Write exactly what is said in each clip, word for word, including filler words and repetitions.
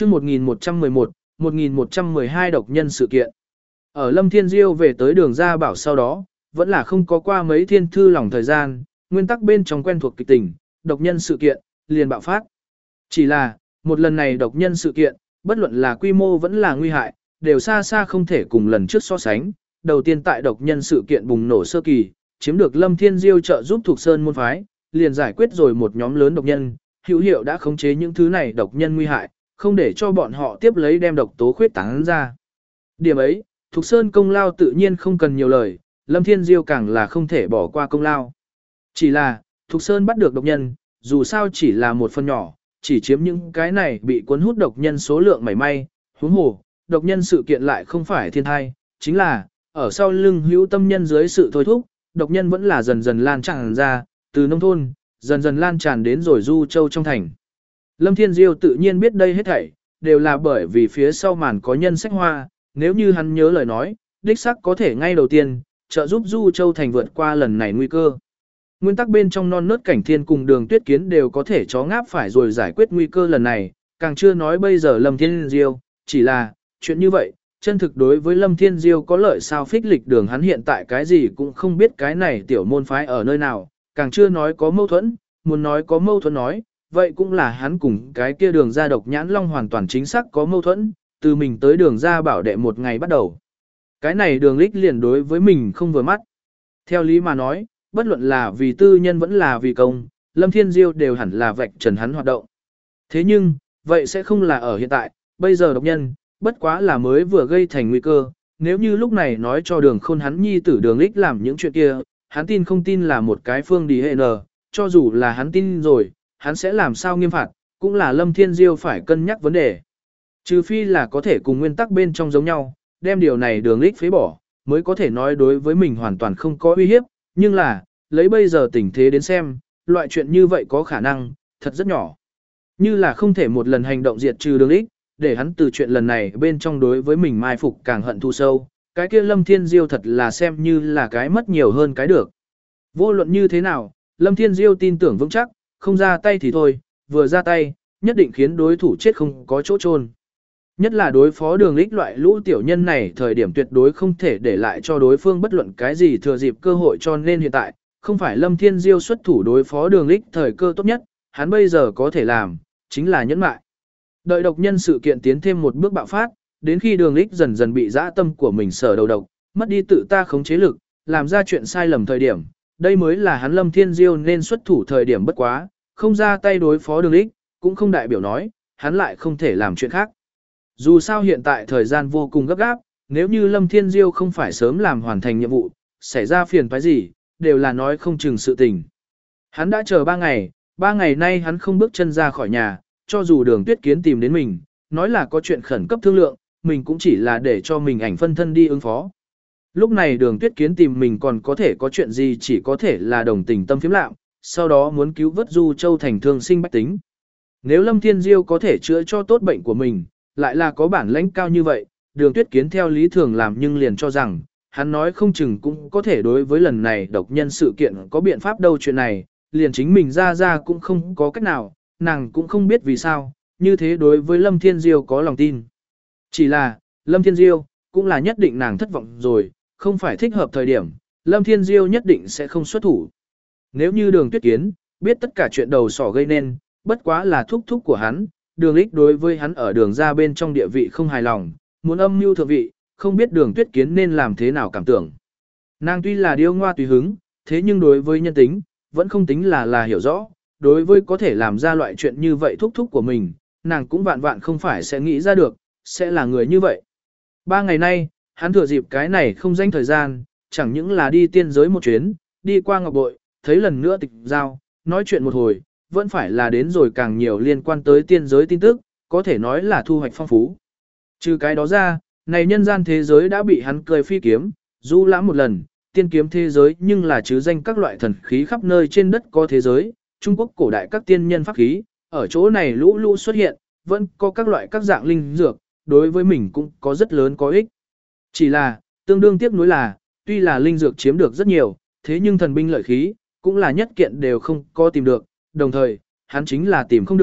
chương một nghìn một trăm mười một, một nghìn một trăm mười hai độc nhân sự kiện. Ở Lâm Thiên Diêu về tới đường ra bảo sau đó, vẫn là không có qua mấy thiên thư lòng thời gian, nguyên tắc bên trong quen thuộc kịch tình, độc nhân sự kiện, liền bạo phát. Chỉ là, một lần này độc nhân sự kiện, bất luận là quy mô vẫn là nguy hại, đều xa xa không thể cùng lần trước so sánh. Đầu tiên tại độc nhân sự kiện bùng nổ sơ kỳ, chiếm được Lâm Thiên Diêu trợ giúp thuộc Sơn môn phái, liền giải quyết rồi một nhóm lớn độc nhân, hữu hiệu đã khống chế những thứ này độc nhân nguy hại, không để cho bọn họ tiếp lấy đem độc tố khuyết tán ra. Điểm ấy, Thục Sơn công lao tự nhiên không cần nhiều lời, Lâm Thiên Diêu càng là không thể bỏ qua công lao. Chỉ là, Thục Sơn bắt được độc nhân, dù sao chỉ là một phần nhỏ, chỉ chiếm những cái này bị cuốn hút độc nhân số lượng mảy may, huống hồ, độc nhân sự kiện lại không phải thiên thai, chính là, ở sau lưng hữu tâm nhân dưới sự thôi thúc, độc nhân vẫn là dần dần lan tràn ra, từ nông thôn, dần dần lan tràn đến rồi Du Châu trong thành. Lâm Thiên Diêu tự nhiên biết đây hết thảy, đều là bởi vì phía sau màn có nhân sách hoa, nếu như hắn nhớ lời nói, đích xác có thể ngay đầu tiên, trợ giúp Du Châu thành vượt qua lần này nguy cơ. Nguyên tắc bên trong non nớt cảnh thiên cùng đường tuyết kiến đều có thể chó ngáp phải rồi giải quyết nguy cơ lần này, càng chưa nói bây giờ Lâm Thiên Diêu, chỉ là, chuyện như vậy, chân thực đối với Lâm Thiên Diêu có lợi sao phích lịch đường hắn hiện tại cái gì cũng không biết cái này tiểu môn phái ở nơi nào, càng chưa nói có mâu thuẫn, muốn nói có mâu thuẫn nói, vậy cũng là hắn cùng cái kia đường ra độc nhãn long hoàn toàn chính xác có mâu thuẫn, từ mình tới đường ra bảo đệ một ngày bắt đầu. Cái này đường lích liền đối với mình không vừa mắt. Theo lý mà nói, bất luận là vì tư nhân vẫn là vì công, Lâm Thiên Diêu đều hẳn là vạch trần hắn hoạt động. Thế nhưng, vậy sẽ không là ở hiện tại, bây giờ độc nhân, bất quá là mới vừa gây thành nguy cơ, nếu như lúc này nói cho đường khôn hắn nhi tử đường lích làm những chuyện kia, hắn tin không tin là một cái phương đi hệ nờ, cho dù là hắn tin rồi, hắn sẽ làm sao nghiêm phạt, cũng là Lâm Thiên Diêu phải cân nhắc vấn đề. Trừ phi là có thể cùng nguyên tắc bên trong giống nhau, đem điều này đường lích phế bỏ, mới có thể nói đối với mình hoàn toàn không có uy hiếp, nhưng là, lấy bây giờ tình thế đến xem, loại chuyện như vậy có khả năng, thật rất nhỏ. Như là không thể một lần hành động diệt trừ đường lích, để hắn từ chuyện lần này bên trong đối với mình mai phục càng hận thu sâu, cái kia Lâm Thiên Diêu thật là xem như là cái mất nhiều hơn cái được. Vô luận như thế nào, Lâm Thiên Diêu tin tưởng vững chắc, không ra tay thì thôi, vừa ra tay, nhất định khiến đối thủ chết không có chỗ chôn. Nhất là đối phó đường lích loại lũ tiểu nhân này thời điểm tuyệt đối không thể để lại cho đối phương bất luận cái gì thừa dịp cơ hội, cho nên hiện tại, không phải Lâm Thiên Diêu xuất thủ đối phó đường lích thời cơ tốt nhất, hắn bây giờ có thể làm, chính là nhẫn mại. Đợi độc nhân sự kiện tiến thêm một bước bạo phát, đến khi đường lích dần dần bị dã tâm của mình sở đầu độc, mất đi tự ta khống chế lực, làm ra chuyện sai lầm thời điểm, đây mới là hắn Lâm Thiên Diêu nên xuất thủ thời điểm bất quá, không ra tay đối phó đường lích, cũng không đại biểu nói, hắn lại không thể làm chuyện khác. Dù sao hiện tại thời gian vô cùng gấp gáp, nếu như Lâm Thiên Diêu không phải sớm làm hoàn thành nhiệm vụ, xảy ra phiền toái gì, đều là nói không chừng sự tình. Hắn đã chờ ba ngày, ba ngày nay hắn không bước chân ra khỏi nhà, cho dù đường tuyết kiến tìm đến mình, nói là có chuyện khẩn cấp thương lượng, mình cũng chỉ là để cho mình ảnh phân thân đi ứng phó. Lúc này đường tuyết kiến tìm mình còn có thể có chuyện gì, chỉ có thể là đồng tình tâm phiếm lạm, sau đó muốn cứu vớt Du Châu thành thương sinh bách tính. Nếu Lâm Thiên Diêu có thể chữa cho tốt bệnh của mình, lại là có bản lãnh cao như vậy, đường tuyết kiến theo lý thường làm nhưng liền cho rằng, hắn nói không chừng cũng có thể đối với lần này độc nhân sự kiện có biện pháp đâu, chuyện này, liền chính mình ra ra cũng không có cách nào, nàng cũng không biết vì sao, như thế đối với Lâm Thiên Diêu có lòng tin. Chỉ là, Lâm Thiên Diêu, cũng là nhất định nàng thất vọng rồi, không phải thích hợp thời điểm, Lâm Thiên Diêu nhất định sẽ không xuất thủ. Nếu như đường tuyết kiến, biết tất cả chuyện đầu sỏ gây nên, bất quá là thúc thúc của hắn, đường lích đối với hắn ở đường ra bên trong địa vị không hài lòng, muốn âm mưu thượng vị, không biết đường tuyết kiến nên làm thế nào cảm tưởng. Nàng tuy là điêu ngoa tùy hứng, thế nhưng đối với nhân tính, vẫn không tính là là hiểu rõ, đối với có thể làm ra loại chuyện như vậy thúc thúc của mình, nàng cũng vạn vạn không phải sẽ nghĩ ra được, sẽ là người như vậy. Ba ngày nay, hắn thừa dịp cái này không danh thời gian, chẳng những là đi tiên giới một chuyến, đi qua ngọc bội, thấy lần nữa tịch giao, nói chuyện một hồi, vẫn phải là đến rồi càng nhiều liên quan tới tiên giới tin tức, có thể nói là thu hoạch phong phú. Trừ cái đó ra, này nhân gian thế giới đã bị hắn cười phi kiếm, du lãm một lần, tiên kiếm thế giới nhưng là chứ danh các loại thần khí khắp nơi trên đất có thế giới, Trung Quốc cổ đại các tiên nhân pháp khí, ở chỗ này lũ lũ xuất hiện, vẫn có các loại các dạng linh dược, đối với mình cũng có rất lớn có ích. Chỉ là, tương đương tiếc nuối là, tuy là linh dược chiếm được rất nhiều, thế nhưng thần binh lợi khí, cũng là nhất kiện đều không có tìm được, đồng thời, hắn chính là tìm không được,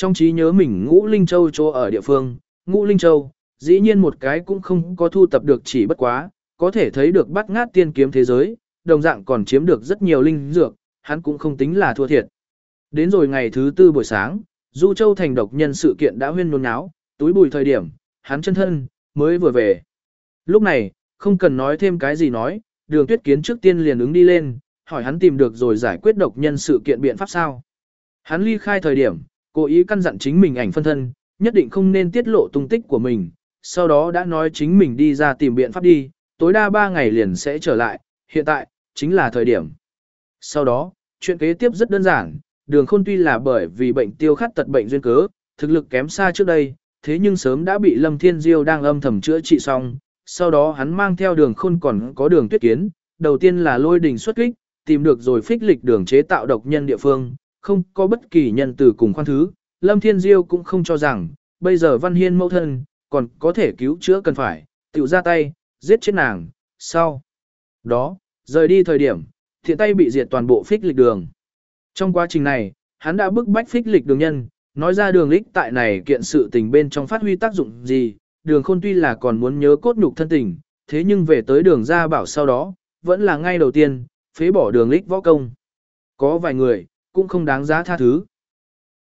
Trong trí nhớ mình Ngũ Linh Châu chỗ ở địa phương, Ngũ Linh Châu, dĩ nhiên một cái cũng không có thu tập được, chỉ bất quá, có thể thấy được bắt ngát tiên kiếm thế giới, đồng dạng còn chiếm được rất nhiều linh dược, hắn cũng không tính là thua thiệt. Đến rồi ngày thứ tư buổi sáng, Du Châu thành độc nhân sự kiện đã huyên nôn náo, túi bùi thời điểm, hắn chân thân, mới vừa về. Lúc này, không cần nói thêm cái gì nói, Đường Tuyết Kiến trước tiên liền ứng đi lên, hỏi hắn tìm được rồi giải quyết độc nhân sự kiện biện pháp sao. Hắn ly khai thời điểm, cố ý căn dặn chính mình ảnh phân thân, nhất định không nên tiết lộ tung tích của mình, sau đó đã nói chính mình đi ra tìm biện pháp đi, tối đa ba ngày liền sẽ trở lại, hiện tại, chính là thời điểm. Sau đó, chuyện kế tiếp rất đơn giản, Đường Khôn tuy là bởi vì bệnh tiêu khát tật bệnh duyên cớ, thực lực kém xa trước đây, thế nhưng sớm đã bị Lâm Thiên Diêu đang âm thầm chữa trị xong, sau đó hắn mang theo Đường Khôn còn có Đường Tuyết Kiến, đầu tiên là lôi đình xuất kích, tìm được rồi phích lịch đường chế tạo độc nhân địa phương, không có bất kỳ nhân từ cùng khoan thứ, Lâm Thiên Diêu cũng không cho rằng, bây giờ Văn Hiên mẫu thân, còn có thể cứu chữa cần phải, tiểu ra tay, giết chết nàng, sau đó, rời đi thời điểm, thiện tay bị diệt toàn bộ phích lịch đường. Trong quá trình này, hắn đã bức bách phích lịch đường nhân, nói ra Đường Lích tại này kiện sự tình bên trong phát huy tác dụng gì, Đường Khôn tuy là còn muốn nhớ cốt nhục thân tình, thế nhưng về tới Đường Gia Bảo sau đó, vẫn là ngay đầu tiên, phế bỏ Đường Lích võ công. Có vài người, cũng không đáng giá tha thứ.